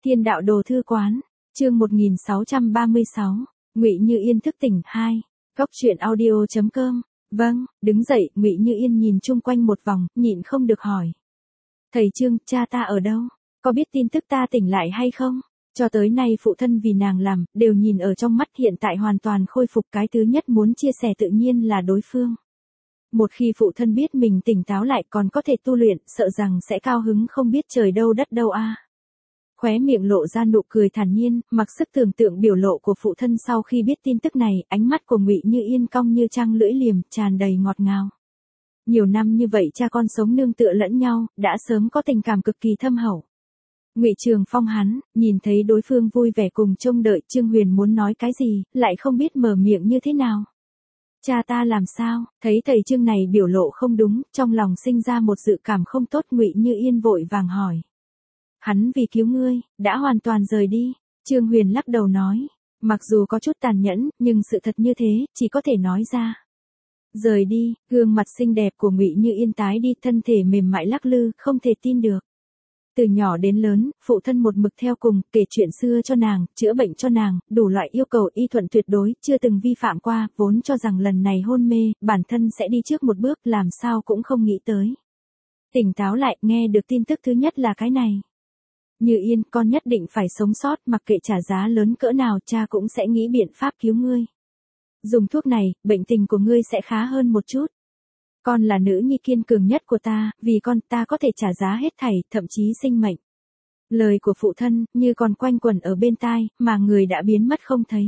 Thiên đạo đồ thư quán, chương 1636, Ngụy Như Yên thức tỉnh 2, Cốc truyện audio.com. Vâng, đứng dậy, Ngụy Như Yên nhìn chung quanh một vòng, nhịn không được hỏi. Thầy Trương, cha ta ở đâu? Có biết tin tức ta tỉnh lại hay không? Cho tới nay phụ thân vì nàng làm, đều nhìn ở trong mắt, hiện tại hoàn toàn khôi phục, cái thứ nhất muốn chia sẻ tự nhiên là đối phương. Một khi phụ thân biết mình tỉnh táo lại còn có thể tu luyện, sợ rằng sẽ cao hứng không biết trời đâu đất đâu a. Khóe miệng lộ ra nụ cười thản nhiên, mặc sức tưởng tượng biểu lộ của phụ thân sau khi biết tin tức này, ánh mắt của Ngụy Như Yên cong như trăng lưỡi liềm, tràn đầy ngọt ngào. Nhiều năm như vậy cha con sống nương tựa lẫn nhau, đã sớm có tình cảm cực kỳ thâm hậu. Ngụy Trường Phong hắn, nhìn thấy đối phương vui vẻ cùng trông đợi, Trương Huyền muốn nói cái gì, lại không biết mở miệng như thế nào. Cha ta làm sao? Thấy thầy Trương này biểu lộ không đúng, trong lòng sinh ra một dự cảm không tốt, Ngụy Như Yên vội vàng hỏi. Hắn vì cứu ngươi, đã hoàn toàn rời đi. Trương Huyền lắc đầu nói, mặc dù có chút tàn nhẫn, nhưng sự thật như thế, chỉ có thể nói ra. Rời đi, gương mặt xinh đẹp của Ngụy Như Yên tái đi, thân thể mềm mại lắc lư, không thể tin được. Từ nhỏ đến lớn, phụ thân một mực theo cùng, kể chuyện xưa cho nàng, chữa bệnh cho nàng, đủ loại yêu cầu y thuận tuyệt đối, chưa từng vi phạm qua, vốn cho rằng lần này hôn mê, bản thân sẽ đi trước một bước, làm sao cũng không nghĩ tới. Tỉnh táo lại, nghe được tin tức thứ nhất là cái này. Như Yên, con nhất định phải sống sót, mặc kệ trả giá lớn cỡ nào, cha cũng sẽ nghĩ biện pháp cứu ngươi. Dùng thuốc này, bệnh tình của ngươi sẽ khá hơn một chút. Con là nữ nhi kiên cường nhất của ta, vì con ta có thể trả giá hết thảy, thậm chí sinh mệnh. Lời của phụ thân, như còn quanh quẩn ở bên tai, mà người đã biến mất không thấy.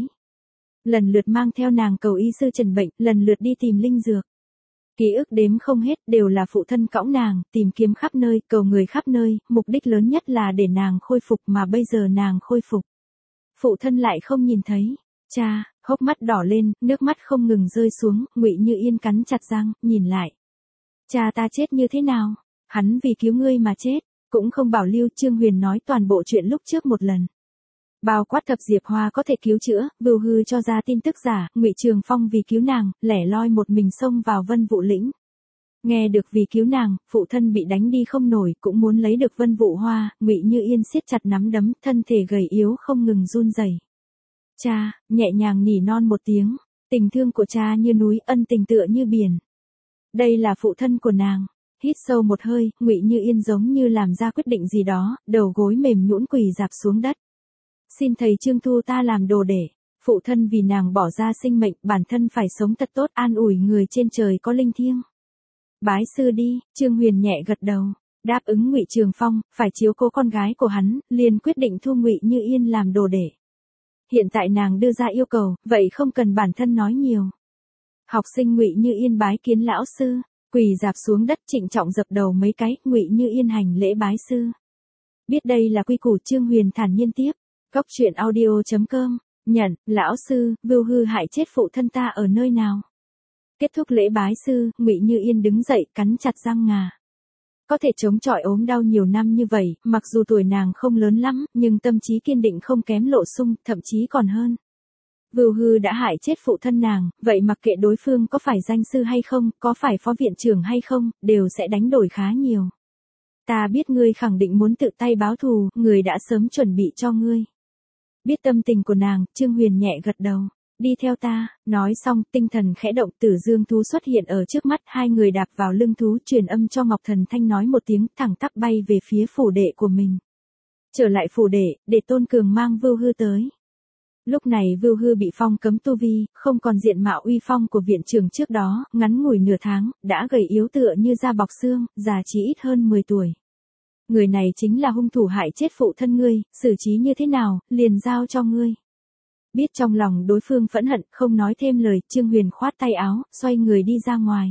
Lần lượt mang theo nàng cầu y sư trần bệnh, lần lượt đi tìm linh dược. Ký ức đếm không hết, đều là phụ thân cõng nàng, tìm kiếm khắp nơi, cầu người khắp nơi, mục đích lớn nhất là để nàng khôi phục, mà bây giờ nàng khôi phục. Phụ thân lại không nhìn thấy. Cha, hốc mắt đỏ lên, nước mắt không ngừng rơi xuống, Ngụy Như Yên cắn chặt răng, nhìn lại. Cha ta chết như thế nào? Hắn vì cứu ngươi mà chết, cũng không bảo lưu. Trương Huyền nói toàn bộ chuyện lúc trước một lần. Bao quát Thập Diệp Hoa có thể cứu chữa, Vưu Hư cho ra tin tức giả, Ngụy Trường Phong vì cứu nàng, lẻ loi một mình xông vào Vân Vũ Lĩnh. Nghe được vì cứu nàng, phụ thân bị đánh đi không nổi, cũng muốn lấy được Vân Vũ Hoa, Ngụy Như Yên siết chặt nắm đấm, thân thể gầy yếu không ngừng run rẩy. Cha, nhẹ nhàng nỉ non một tiếng, tình thương của cha như núi, ân tình tựa như biển. Đây là phụ thân của nàng. Hít sâu một hơi, Ngụy Như Yên giống như làm ra quyết định gì đó, đầu gối mềm nhũn quỳ rạp xuống đất. Xin thầy Trương thu ta làm đồ để. Phụ thân vì nàng bỏ ra sinh mệnh, bản thân phải sống thật tốt, an ủi người trên trời có linh thiêng. Bái sư đi. Trương Huyền nhẹ gật đầu, đáp ứng Ngụy Trường Phong, phải chiếu cố con gái của hắn, liền quyết định thu Ngụy Như Yên làm đồ để. Hiện tại nàng đưa ra yêu cầu, vậy không cần bản thân nói nhiều. Học sinh Ngụy Như Yên bái kiến lão sư, quỳ rạp xuống đất trịnh trọng dập đầu mấy cái, Ngụy Như Yên hành lễ bái sư. Biết đây là quy củ, Trương Huyền thản nhiên tiếp. Cốc truyện audio.com, nhận, lão sư, Vưu Hư hại chết phụ thân ta ở nơi nào? Kết thúc lễ bái sư, Ngụy Như Yên đứng dậy, cắn chặt răng ngà. Có thể chống chọi ốm đau nhiều năm như vậy, mặc dù tuổi nàng không lớn lắm, nhưng tâm trí kiên định không kém Lộ Sung, thậm chí còn hơn. Vưu Hư đã hại chết phụ thân nàng, vậy mặc kệ đối phương có phải danh sư hay không, có phải phó viện trưởng hay không, đều sẽ đánh đổi khá nhiều. Ta biết ngươi khẳng định muốn tự tay báo thù, người đã sớm chuẩn bị cho ngươi. Biết tâm tình của nàng, Trương Huyền nhẹ gật đầu. Đi theo ta, nói xong, tinh thần khẽ động, Tử Dương thú xuất hiện ở trước mắt, hai người đạp vào lưng thú, truyền âm cho Ngọc Thần Thanh nói một tiếng, thẳng tắp bay về phía phủ đệ của mình. Trở lại phủ đệ, để Tôn Cường mang Vưu Hư tới. Lúc này Vưu Hư bị phong cấm tu vi, không còn diện mạo uy phong của viện trưởng trước đó, ngắn ngủi nửa tháng, đã gầy yếu tựa như da bọc xương, già chỉ ít hơn 10 tuổi. Người này chính là hung thủ hại chết phụ thân ngươi, xử trí như thế nào, liền giao cho ngươi. Biết trong lòng đối phương phẫn hận, không nói thêm lời, Trương Huyền khoát tay áo, xoay người đi ra ngoài.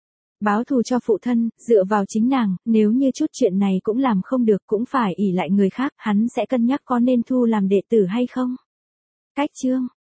Báo thù cho phụ thân, dựa vào chính nàng, nếu như chút chuyện này cũng làm không được, cũng phải ỷ lại người khác, hắn sẽ cân nhắc có nên thu làm đệ tử hay không. Cách chương